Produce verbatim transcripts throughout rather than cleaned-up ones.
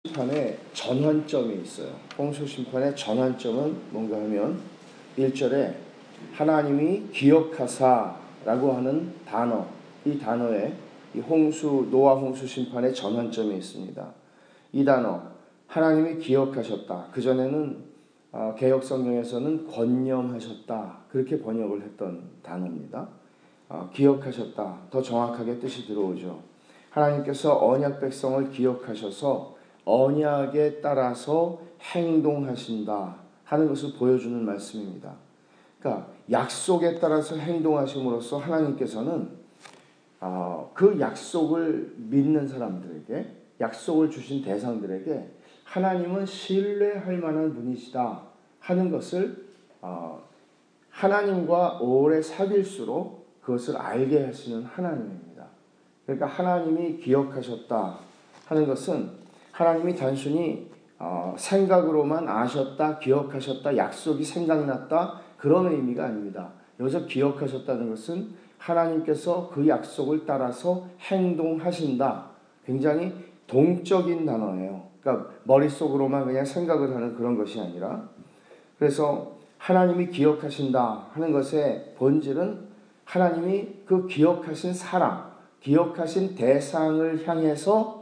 심판의 전환점이 있어요. 홍수 심판의 전환점은 뭔가 하면 일 절에 하나님이 기억하사라고 하는 단어, 이 단어에 이 홍수 노아 홍수 심판의 전환점이 있습니다. 이 단어 하나님이 기억하셨다. 그전에는 어, 개역 성경에서는 권념하셨다 그렇게 번역을 했던 단어입니다. 어, 기억하셨다. 더 정확하게 뜻이 들어오죠. 하나님께서 언약 백성을 기억하셔서 언약에 따라서 행동하신다 하는 것을 보여주는 말씀입니다. 그러니까 약속에 따라서 행동하심으로써 하나님께서는 어, 그 약속을 믿는 사람들에게, 약속을 주신 대상들에게 하나님은 신뢰할 만한 분이시다 하는 것을 어, 하나님과 오래 사귈수록 그것을 알게 하시는 하나님입니다. 그러니까 하나님이 기억하셨다 하는 것은 하나님이 단순히 어, 생각으로만 아셨다, 기억하셨다, 약속이 생각났다 그런 의미가 아닙니다. 여기서 기억하셨다는 것은 하나님께서 그 약속을 따라서 행동하신다. 굉장히 동적인 단어예요. 그러니까 머릿속으로만 그냥 생각을 하는 그런 것이 아니라, 그래서 하나님이 기억하신다 하는 것의 본질은 하나님이 그 기억하신 사람, 기억하신 대상을 향해서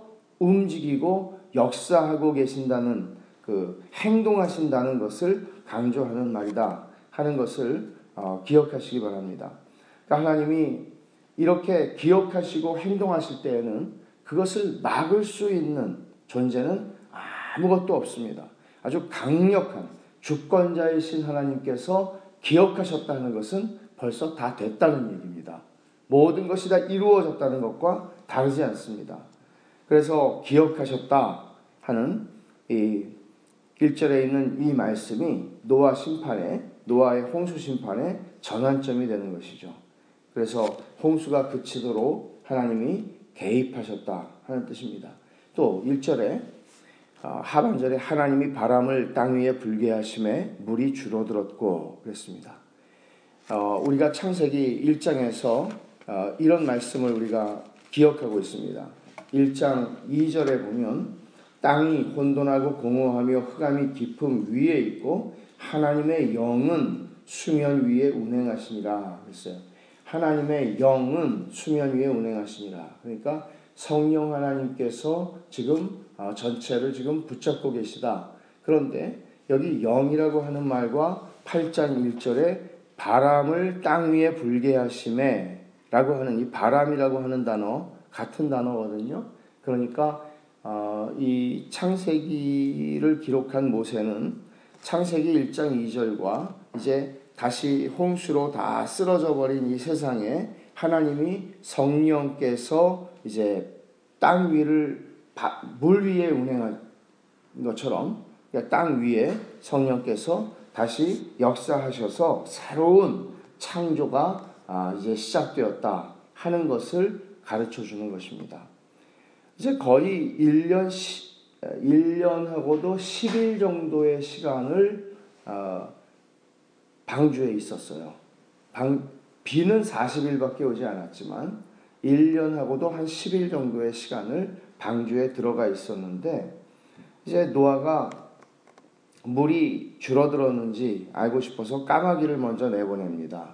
움직이고 역사하고 계신다는, 그 행동하신다는 것을 강조하는 말이다 하는 것을 어, 기억하시기 바랍니다. 그러니까 하나님이 이렇게 기억하시고 행동하실 때에는 그것을 막을 수 있는 존재는 아무것도 없습니다. 아주 강력한 주권자이신 하나님께서 기억하셨다는 것은 벌써 다 됐다는 얘기입니다. 모든 것이 다 이루어졌다는 것과 다르지 않습니다. 그래서 기억하셨다 하는 이 일 절에 있는 이 말씀이 노아 심판의, 노아의 홍수 심판의 전환점이 되는 것이죠. 그래서 홍수가 그치도록 하나님이 개입하셨다 하는 뜻입니다. 또 일 절에 하반절에 하나님이 바람을 땅 위에 불게 하심에 물이 줄어들었고 그랬습니다. 어, 우리가 창세기 일 장에서 어, 이런 말씀을 우리가 기억하고 있습니다. 일 장 이 절에 보면 땅이 혼돈하고 공허하며 흑암이 깊음 위에 있고 하나님의 영은 수면 위에 운행하시니라 그랬어요. 하나님의 영은 수면 위에 운행하시니라. 그러니까 성령 하나님께서 지금 전체를 지금 붙잡고 계시다. 그런데 여기 영이라고 하는 말과 팔 장 일 절에 바람을 땅 위에 불게 하심에 라고 하는 이 바람이라고 하는 단어 같은 단어거든요. 그러니까 어, 이 창세기를 기록한 모세는 창세기 일 장 이 절과 이제 다시 홍수로 다 쓰러져 버린 이 세상에 하나님이 성령께서 이제 땅 위를 바, 물 위에 운행한 것처럼, 그러니까 땅 위에 성령께서 다시 역사하셔서 새로운 창조가 아, 이제 시작되었다 하는 것을 가르쳐 주는 것입니다. 이제 거의 일 년, 일 년하고도 십 일 정도의 시간을 어, 방주에 있었어요. 방, 비는 사십 일밖에 오지 않았지만 일 년하고도 한 십 일 정도의 시간을 방주에 들어가 있었는데, 이제 노아가 물이 줄어들었는지 알고 싶어서 까마귀를 먼저 내보냅니다.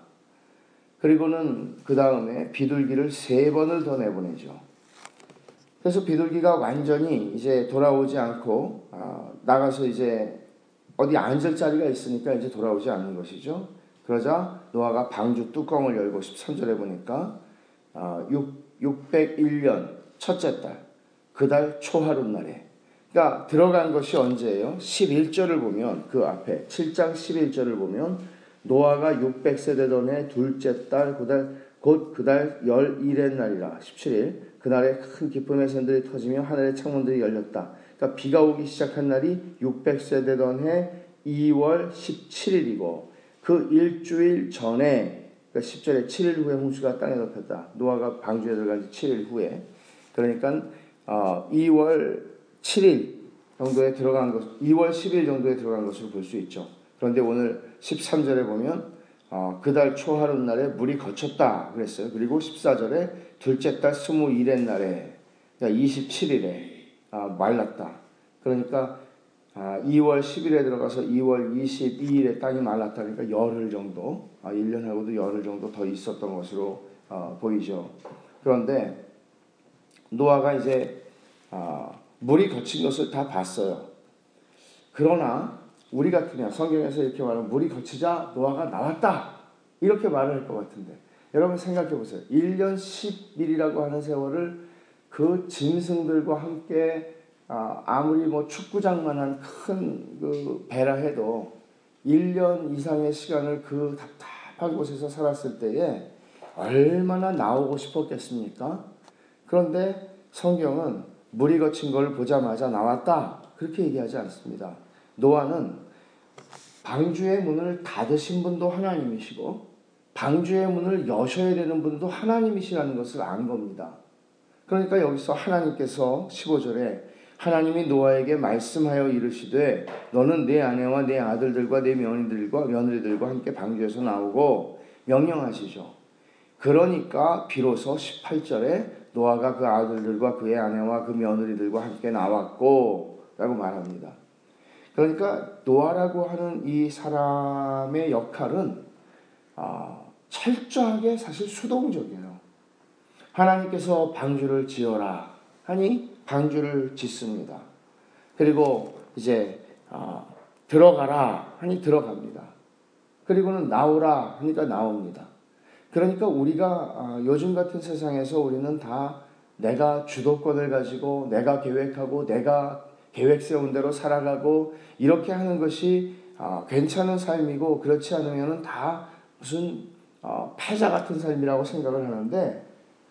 그리고는 그 다음에 비둘기를 세 번을 더 내보내죠. 그래서 비둘기가 완전히 이제 돌아오지 않고 어, 나가서 이제 어디 앉을 자리가 있으니까 이제 돌아오지 않는 것이죠. 그러자 노아가 방주 뚜껑을 열고 십삼 절에 보니까 어, 육백일 년 첫째 달 그 달 초하룻날에, 그러니까 들어간 것이 언제예요? 십일 절을 보면, 그 앞에 칠 장 십일 절을 보면 노아가 육백 세 되던 해 둘째 달 그달 곧 그달 열일의 날이라 십칠 일 그날에 큰 기쁨의 샘들이 터지며 하늘의 창문들이 열렸다. 그러니까 비가 오기 시작한 날이 육백 세 되던 해 이월 십칠 일이고 그 일주일 전에, 그러니까 십 절에 칠 일 후에 홍수가 땅에 덮였다. 노아가 방주에 들어간 지 칠 일 후에, 그러니까 어, 이월 칠 일 정도에 들어간 것, 이월 십 일 정도에 들어간 것으로 볼 수 있죠. 그런데 오늘 십삼 절에 보면 어, 그달 초하룻날에 물이 거쳤다 그랬어요. 그리고 십사 절에 둘째 달 스물일의 날에, 그러니까 이십칠 일에 어, 말랐다. 그러니까 아, 이월 십일에 들어가서 이월 이십이일에 땅이 말랐다니까 열흘 정도, 아, 일 년하고도 열흘 정도 더 있었던 것으로 어, 보이죠. 그런데 노아가 이제 아, 물이 거친 것을 다 봤어요. 그러나 우리 같으면 성경에서 이렇게 말하면 물이 거치자 노아가 나왔다 이렇게 말을 할 것 같은데, 여러분 생각해 보세요. 일 년 십 일이라고 하는 세월을 그 짐승들과 함께 아, 아무리 뭐 축구장만한 큰 그 배라 해도 일 년 이상의 시간을 그 답답한 곳에서 살았을 때에 얼마나 나오고 싶었겠습니까? 그런데 성경은 물이 거친 걸 보자마자 나왔다 그렇게 얘기하지 않습니다. 노아는 방주의 문을 닫으신 분도 하나님이시고 방주의 문을 여셔야 되는 분도 하나님이시라는 것을 안 겁니다. 그러니까 여기서 하나님께서 십오 절에 하나님이 노아에게 말씀하여 이르시되 너는 내 아내와 내 아들들과 내 며느리들과 며느리들과 함께 방주에서 나오고 명령하시죠. 그러니까 비로소 십팔 절에 노아가 그 아들들과 그의 아내와 그 며느리들과 함께 나왔고 라고 말합니다. 그러니까 노아라고 하는 이 사람의 역할은 아, 철저하게 사실 수동적이에요. 하나님께서 방주를 지어라 하니 방주를 짓습니다. 그리고 이제 아, 들어가라 하니 들어갑니다. 그리고는 나오라 하니까 나옵니다. 그러니까 우리가 아, 요즘 같은 세상에서 우리는 다 내가 주도권을 가지고 내가 계획하고 내가 계획 세운 대로 살아가고 이렇게 하는 것이 아, 괜찮은 삶이고, 그렇지 않으면 다 무슨 어, 패자 같은 삶이라고 생각을 하는데,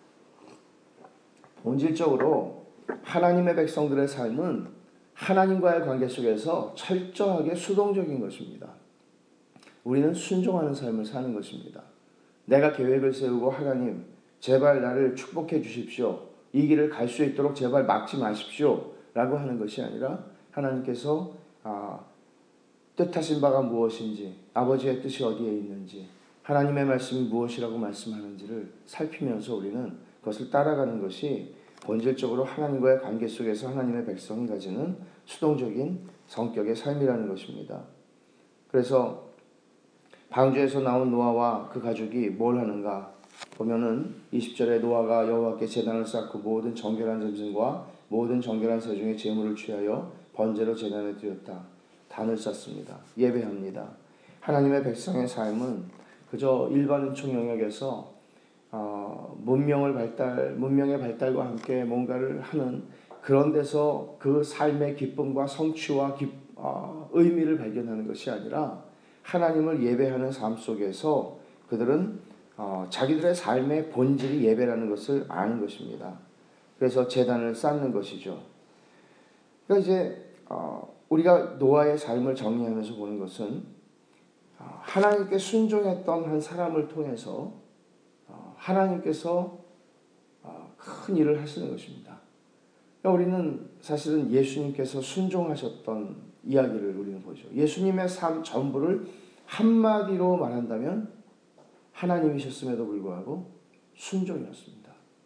본질적으로 하나님의 백성들의 삶은 하나님과의 관계 속에서 철저하게 수동적인 것입니다. 우리는 순종하는 삶을 사는 것입니다. 내가 계획을 세우고 하나님 제발 나를 축복해 주십시오. 이 길을 갈 수 있도록 제발 막지 마십시오. 라고 하는 것이 아니라 하나님께서 아, 뜻하신 바가 무엇인지, 아버지의 뜻이 어디에 있는지, 하나님의 말씀이 무엇이라고 말씀하는지를 살피면서 우리는 그것을 따라가는 것이 본질적으로 하나님과의 관계 속에서 하나님의 백성이 가지는 수동적인 성격의 삶이라는 것입니다. 그래서 방주에서 나온 노아와 그 가족이 뭘 하는가 보면은 이십 절에 노아가 여호와께 제단을 쌓고 모든 정결한 짐승과 모든 정결한 새 중에 제물을 취하여 번제로 제단에 드렸다. 단을 쌓습니다. 예배합니다. 하나님의 백성의 삶은 그저 일반 은총 영역에서 어, 문명을 발달, 문명의 발달과 함께 뭔가를 하는 그런 데서 그 삶의 기쁨과 성취와 기, 어, 의미를 발견하는 것이 아니라 하나님을 예배하는 삶 속에서 그들은 어, 자기들의 삶의 본질이 예배라는 것을 아는 것입니다. 그래서 제단을 쌓는 것이죠. 그러니까 이제 어, 우리가 노아의 삶을 정리하면서 보는 것은 어, 하나님께 순종했던 한 사람을 통해서 어, 하나님께서 어, 큰 일을 하시는 것입니다. 그러니까 우리는 사실은 예수님께서 순종하셨던 이야기를 우리는 보죠. 예수님의 삶 전부를 한마디로 말한다면 하나님이셨음에도 불구하고 순종이었습니다.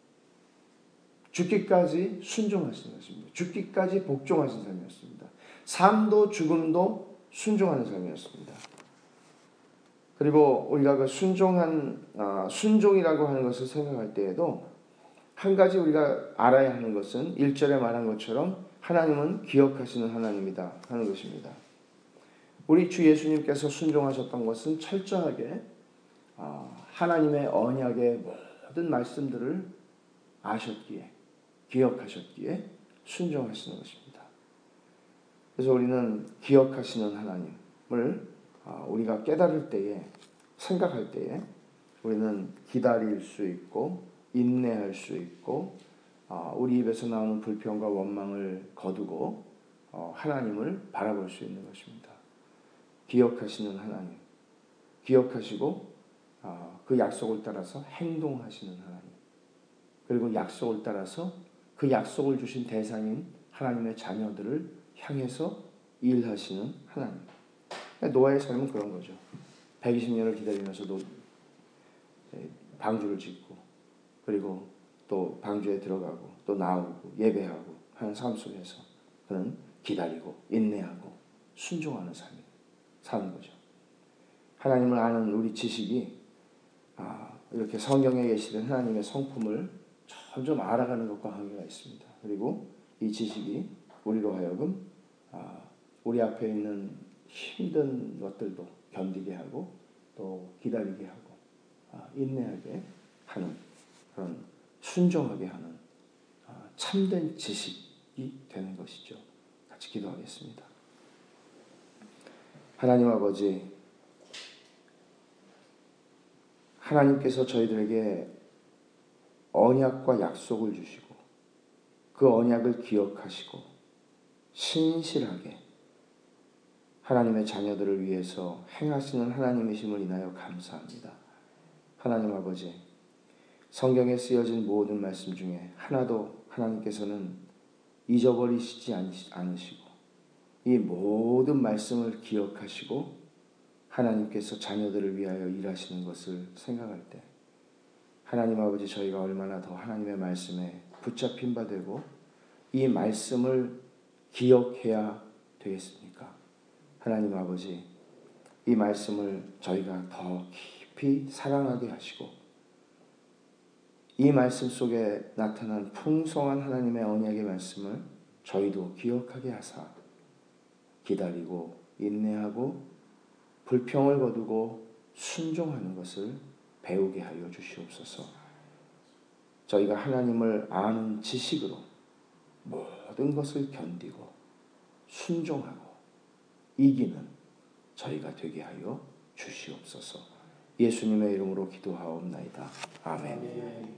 죽기까지 순종하신 것입니다. 죽기까지 복종하신 삶이었습니다. 삶도 죽음도 순종하는 삶이었습니다. 그리고 우리가 그 순종한 아, 순종이라고 하는 것을 생각할 때에도 한 가지 우리가 알아야 하는 것은 일 절에 말한 것처럼 하나님은 기억하시는 하나님이다 하는 것입니다. 우리 주 예수님께서 순종하셨던 것은 철저하게 하나님의 언약의 모든 말씀들을 아셨기에, 기억하셨기에 순종하시는 것입니다. 그래서 우리는 기억하시는 하나님을 우리가 깨달을 때에, 생각할 때에 우리는 기다릴 수 있고 인내할 수 있고 우리 입에서 나오는 불평과 원망을 거두고 하나님을 바라볼 수 있는 것입니다. 기억하시는 하나님, 기억하시고 그 약속을 따라서 행동하시는 하나님, 그리고 약속을 따라서 그 약속을 주신 대상인 하나님의 자녀들을 향해서 일하시는 하나님. 노아의 삶은 그런 거죠. 백이십 년을 기다리면서도 방주를 짓고, 그리고 또 방주에 들어가고 또 나오고 예배하고 하는 삶 속에서 그는 기다리고 인내하고 순종하는 삶이 사는 거죠. 하나님을 아는 우리 지식이 아, 이렇게 성경에 계시는 하나님의 성품을 점점 알아가는 것과 관계가 있습니다. 그리고 이 지식이 우리로 하여금 아, 우리 앞에 있는 힘든 것들도 견디게 하고 또 기다리게 하고 아, 인내하게 하는 그런 순종하게 하는 아, 참된 지식이 되는 것이죠. 같이 기도하겠습니다. 하나님 아버지, 하나님께서 저희들에게 언약과 약속을 주시고 그 언약을 기억하시고 신실하게 하나님의 자녀들을 위해서 행하시는 하나님이심을 인하여 감사합니다. 하나님 아버지, 성경에 쓰여진 모든 말씀 중에 하나도 하나님께서는 잊어버리시지 않으시고 이 모든 말씀을 기억하시고 하나님께서 자녀들을 위하여 일하시는 것을 생각할 때 하나님 아버지, 저희가 얼마나 더 하나님의 말씀에 붙잡힌 바 되고 이 말씀을 기억해야 되겠습니까? 하나님 아버지, 이 말씀을 저희가 더 깊이 사랑하게 하시고 이 말씀 속에 나타난 풍성한 하나님의 언약의 말씀을 저희도 기억하게 하사 기다리고 인내하고 불평을 거두고 순종하는 것을 배우게 하여 주시옵소서. 저희가 하나님을 아는 지식으로 모든 것을 견디고 순종하고 이기는 저희가 되게 하여 주시옵소서. 예수님의 이름으로 기도하옵나이다. 아멘.